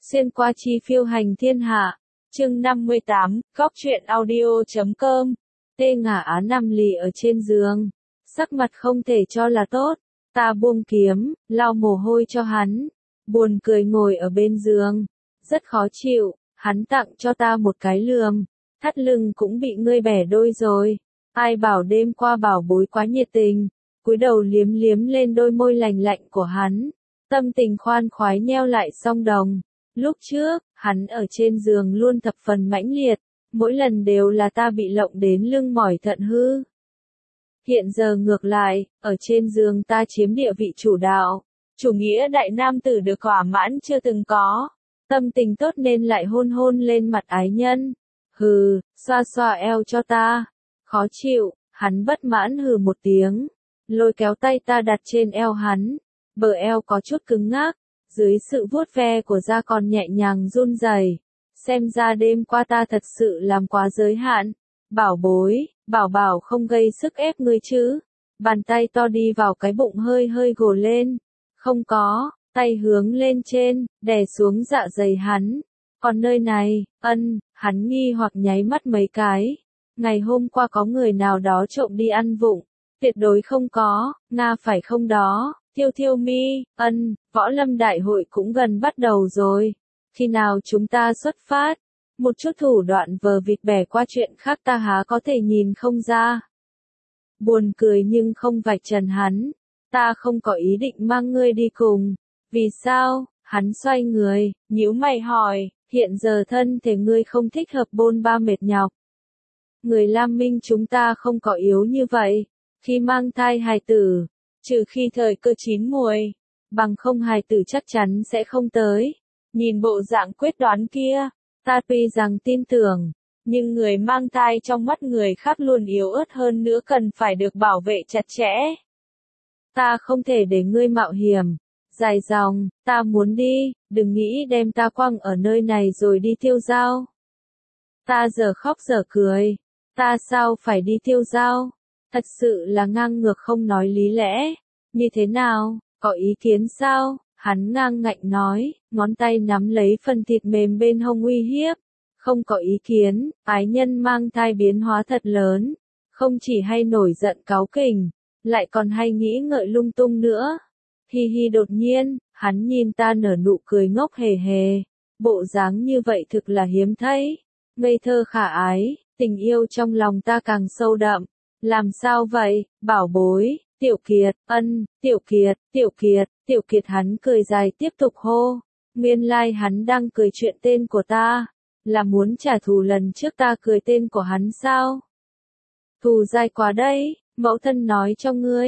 Xuyên qua chi phiêu hành thiên hạ. Chương 58, Góc truyện audio.com. Tê Ngả Á nằm lì ở trên giường, sắc mặt không thể cho là tốt. Ta buông kiếm, lau mồ hôi cho hắn, buồn cười ngồi ở bên giường, rất khó chịu. Hắn tặng cho ta một cái lườm, thắt lưng cũng bị ngươi bẻ đôi rồi. Ai bảo đêm qua bảo bối quá nhiệt tình. Cúi đầu liếm liếm lên đôi môi lành lạnh của hắn, tâm tình khoan khoái nheo lại song đồng. Lúc trước, hắn ở trên giường luôn thập phần mãnh liệt, mỗi lần đều là ta bị lộng đến lưng mỏi thận hư. Hiện giờ ngược lại, ở trên giường ta chiếm địa vị chủ đạo, chủ nghĩa đại nam tử được thỏa mãn chưa từng có. Tâm tình tốt nên lại hôn hôn lên mặt ái nhân. Hừ, xoa xoa eo cho ta. Khó chịu, hắn bất mãn hừ một tiếng, lôi kéo tay ta đặt trên eo hắn. Bờ eo có chút cứng ngắc, dưới sự vuốt ve của da còn nhẹ nhàng run rẩy. Xem ra đêm qua ta thật sự làm quá giới hạn. Bảo bối, bảo bảo không gây sức ép ngươi chứ. Bàn tay to đi vào cái bụng hơi hơi gồ lên. Không có, tay hướng lên trên, đè xuống dạ dày hắn. Còn nơi này, hắn nghi hoặc nháy mắt mấy cái. Ngày hôm qua có người nào đó trộm đi ăn vụng. Tuyệt đối không có, Nga phải không đó. Thiêu Thiêu Mi, võ lâm đại hội cũng gần bắt đầu rồi. Khi nào chúng ta xuất phát? Một chút thủ đoạn vờ vịt bẻ qua chuyện khác ta há có thể nhìn không ra. Buồn cười nhưng không vạch trần hắn. Ta không có ý định mang ngươi đi cùng. Vì sao? Hắn xoay người, nhíu mày hỏi, hiện giờ thân thể ngươi không thích hợp bôn ba mệt nhọc. Người Lam Minh chúng ta không có yếu như vậy. Khi mang thai hài tử, trừ khi thời cơ chín muồi, bằng không hài tử chắc chắn sẽ không tới. Nhìn bộ dạng quyết đoán kia, ta tuy rằng tin tưởng, nhưng người mang thai trong mắt người khác luôn yếu ớt hơn nữa cần phải được bảo vệ chặt chẽ. Ta không thể để ngươi mạo hiểm. Dài dòng, ta muốn đi, đừng nghĩ đem ta quăng ở nơi này rồi đi tiêu dao. Ta giờ khóc giờ cười, ta sao phải đi tiêu dao? Thật sự là ngang ngược không nói lý lẽ. Như thế nào, có ý kiến sao? Hắn ngang ngạnh nói, ngón tay nắm lấy phần thịt mềm bên hông uy hiếp. Không có ý kiến, ái nhân mang thai biến hóa thật lớn. Không chỉ hay nổi giận cáu kỉnh, lại còn hay nghĩ ngợi lung tung nữa. Hi hi, đột nhiên, hắn nhìn ta nở nụ cười ngốc hề hề. Bộ dáng như vậy thực là hiếm thấy. Ngây thơ khả ái, tình yêu trong lòng ta càng sâu đậm. Làm sao vậy, bảo bối? Tiểu Kiệt, Tiểu Kiệt hắn cười dài tiếp tục hô. Nguyên lai hắn đang cười chuyện tên của ta. Là muốn trả thù lần trước ta cười tên của hắn sao? Thù dai quá đấy, mẫu thân nói cho ngươi.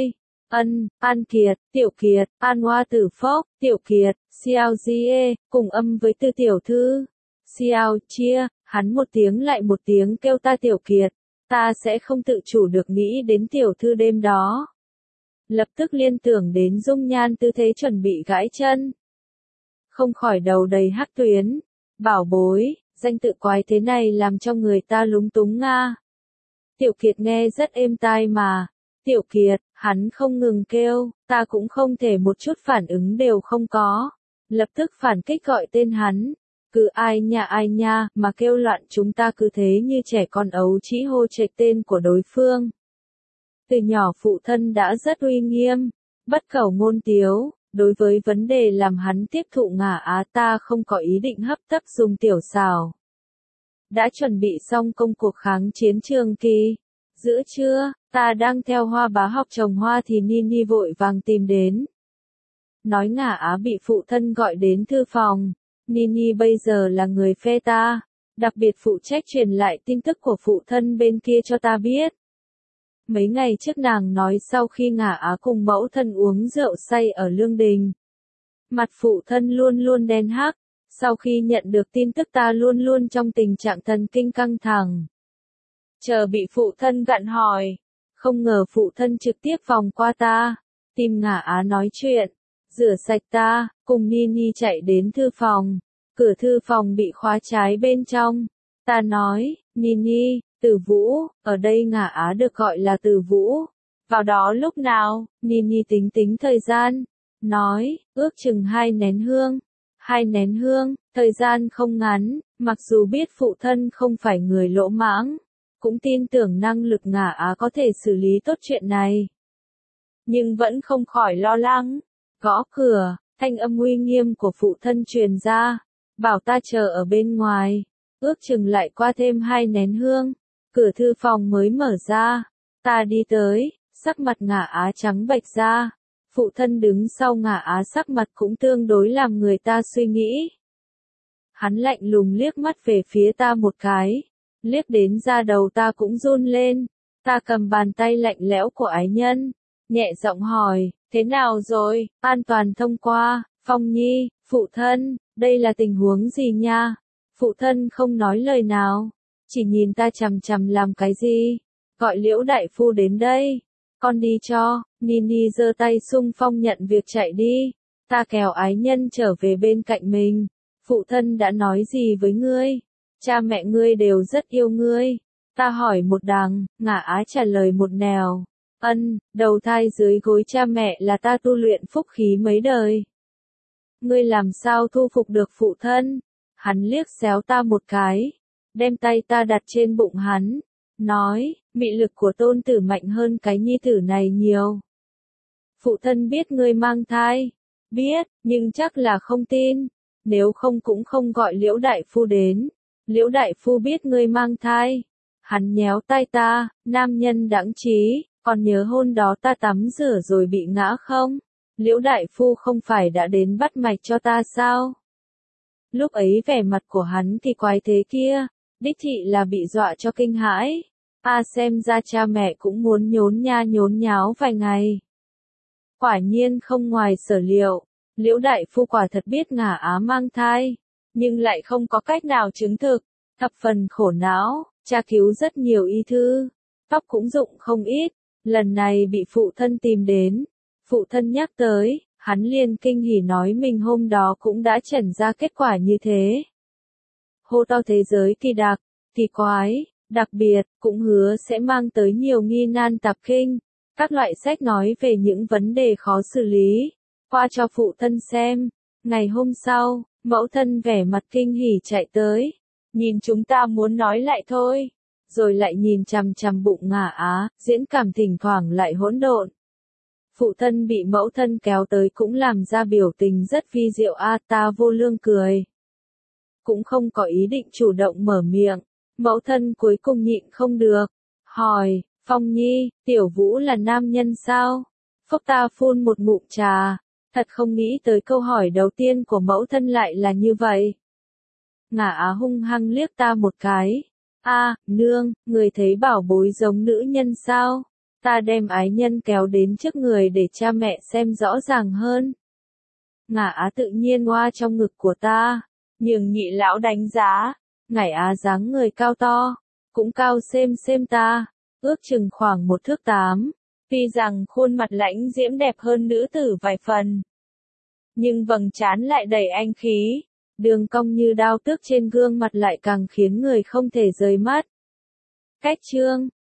An Kiệt, Tiểu Kiệt, An Hoa Tử Phốc, Tiểu Kiệt, Xiao Jie, cùng âm với Tư tiểu thư. Xiao Chia, hắn một tiếng lại một tiếng kêu ta Tiểu Kiệt. Ta sẽ không tự chủ được nghĩ đến tiểu thư đêm đó. Lập tức liên tưởng đến dung nhan tư thế chuẩn bị gãi chân. Không khỏi đầu đầy hắc tuyến. Bảo bối, danh tự quái thế này làm cho người ta lúng túng nga. Tiểu Kiệt nghe rất êm tai mà. Tiểu Kiệt, hắn không ngừng kêu, ta cũng không thể một chút phản ứng đều không có. Lập tức phản kích gọi tên hắn. Cứ ai nha mà kêu loạn, chúng ta cứ thế như trẻ con ấu trĩ hô trệch tên của đối phương. Từ nhỏ phụ thân đã rất uy nghiêm, bất khẩu ngôn tiếu, đối với vấn đề làm hắn tiếp thụ Ngả Á ta không có ý định hấp tấp dùng tiểu xảo. Đã chuẩn bị xong công cuộc kháng chiến Trường Kỳ. Giữa trưa, ta đang theo Hoa Bá học trồng hoa thì Nini vội vàng tìm đến. Nói Ngả Á bị phụ thân gọi đến thư phòng. Nini bây giờ là người phe ta, đặc biệt phụ trách truyền lại tin tức của phụ thân bên kia cho ta biết. Mấy ngày trước nàng nói sau khi Ngả Á cùng mẫu thân uống rượu say ở Lương Đình, mặt phụ thân luôn luôn đen hắc. Sau khi nhận được tin tức ta luôn luôn trong tình trạng thần kinh căng thẳng. Chờ bị phụ thân gặn hỏi, không ngờ phụ thân trực tiếp vòng qua ta, tìm Ngả Á nói chuyện. Rửa sạch ta, cùng Nini chạy đến thư phòng. Cửa thư phòng bị khóa trái bên trong. Ta nói, Nini, Tử Vũ, ở đây Ngả Á được gọi là Tử Vũ. Vào đó lúc nào? Nini tính tính thời gian. Nói, ước chừng 2 nén hương. 2 nén hương, thời gian không ngắn, mặc dù biết phụ thân không phải người lỗ mãng, cũng tin tưởng năng lực Ngả Á có thể xử lý tốt chuyện này. Nhưng vẫn không khỏi lo lắng. Gõ cửa, thanh âm uy nghiêm của phụ thân truyền ra, bảo ta chờ ở bên ngoài. Ước chừng lại qua thêm 2 nén hương, cửa thư phòng mới mở ra. Ta đi tới, sắc mặt Ngả Á trắng bệch ra. Phụ thân đứng sau Ngả Á sắc mặt cũng tương đối làm người ta suy nghĩ. Hắn lạnh lùng liếc mắt về phía ta một cái, liếc đến da đầu ta cũng run lên. Ta cầm bàn tay lạnh lẽo của ái nhân, nhẹ giọng hỏi, thế nào rồi, an toàn thông qua, Phong Nhi, phụ thân, đây là tình huống gì nha? Phụ thân không nói lời nào, chỉ nhìn ta chằm chằm làm cái gì? Gọi Liễu đại phu đến đây, con đi cho. Nini giơ tay xung phong nhận việc chạy đi. Ta kéo ái nhân trở về bên cạnh mình. Phụ thân đã nói gì với ngươi? Cha mẹ ngươi đều rất yêu ngươi. Ta hỏi một đằng, Ngả Á trả lời một nẻo. Đầu thai dưới gối cha mẹ là ta tu luyện phúc khí mấy đời. Ngươi làm sao thu phục được phụ thân? Hắn liếc xéo ta một cái, đem tay ta đặt trên bụng hắn, nói, mị lực của tôn tử mạnh hơn cái nhi tử này nhiều. Phụ thân biết ngươi mang thai, biết, nhưng chắc là không tin, nếu không cũng không gọi Liễu đại phu đến. Liễu đại phu biết ngươi mang thai. Hắn nhéo tay ta, nam nhân đãng trí, còn nhớ hôm đó ta tắm rửa rồi bị ngã không? Liễu đại phu không phải đã đến bắt mạch cho ta sao? Lúc ấy vẻ mặt của hắn kỳ quái thế kia, đích thị là bị dọa cho kinh hãi. Xem ra cha mẹ cũng muốn nhốn nháo vài ngày. Quả nhiên không ngoài sở liệu, Liễu đại phu quả thật biết Ngả Á mang thai, nhưng lại không có cách nào chứng thực, thập phần khổ não, tra cứu rất nhiều y thư, tóc cũng dụng không ít, lần này bị phụ thân tìm đến. Phụ thân nhắc tới, hắn liền kinh hỉ nói mình hôm đó cũng đã chẩn ra kết quả như thế. Hô to thế giới kỳ đặc, kỳ quái, đặc biệt, cũng hứa sẽ mang tới nhiều nghi nan tạp kinh, các loại sách nói về những vấn đề khó xử lý, qua cho phụ thân xem. Ngày hôm sau, mẫu thân vẻ mặt kinh hỉ chạy tới, nhìn chúng ta muốn nói lại thôi, rồi lại nhìn chằm chằm bụng Ngả Á, diễn cảm thỉnh thoảng lại hỗn độn. Phụ thân bị mẫu thân kéo tới cũng làm ra biểu tình rất vi diệu. Ta vô lương cười. Cũng không có ý định chủ động mở miệng. Mẫu thân cuối cùng nhịn không được. Hỏi, Phong Nhi, Tiểu Vũ là nam nhân sao? Phúc ta phun một ngụm trà. Thật không nghĩ tới câu hỏi đầu tiên của mẫu thân lại là như vậy. Ngả Á hung hăng liếc ta một cái. Nương, người thấy bảo bối giống nữ nhân sao? Ta đem ái nhân kéo đến trước người để cha mẹ xem rõ ràng hơn. Ngả Á tự nhiên ngoa trong ngực của ta, nhường nhị lão đánh giá. Ngải Á dáng người cao to, cũng cao xem ta, ước chừng khoảng 1 thước 8. Tuy rằng khuôn mặt lãnh diễm đẹp hơn nữ tử vài phần, nhưng vầng trán lại đầy anh khí, đường cong như đao tước trên gương mặt lại càng khiến người không thể rời mắt. Cách chương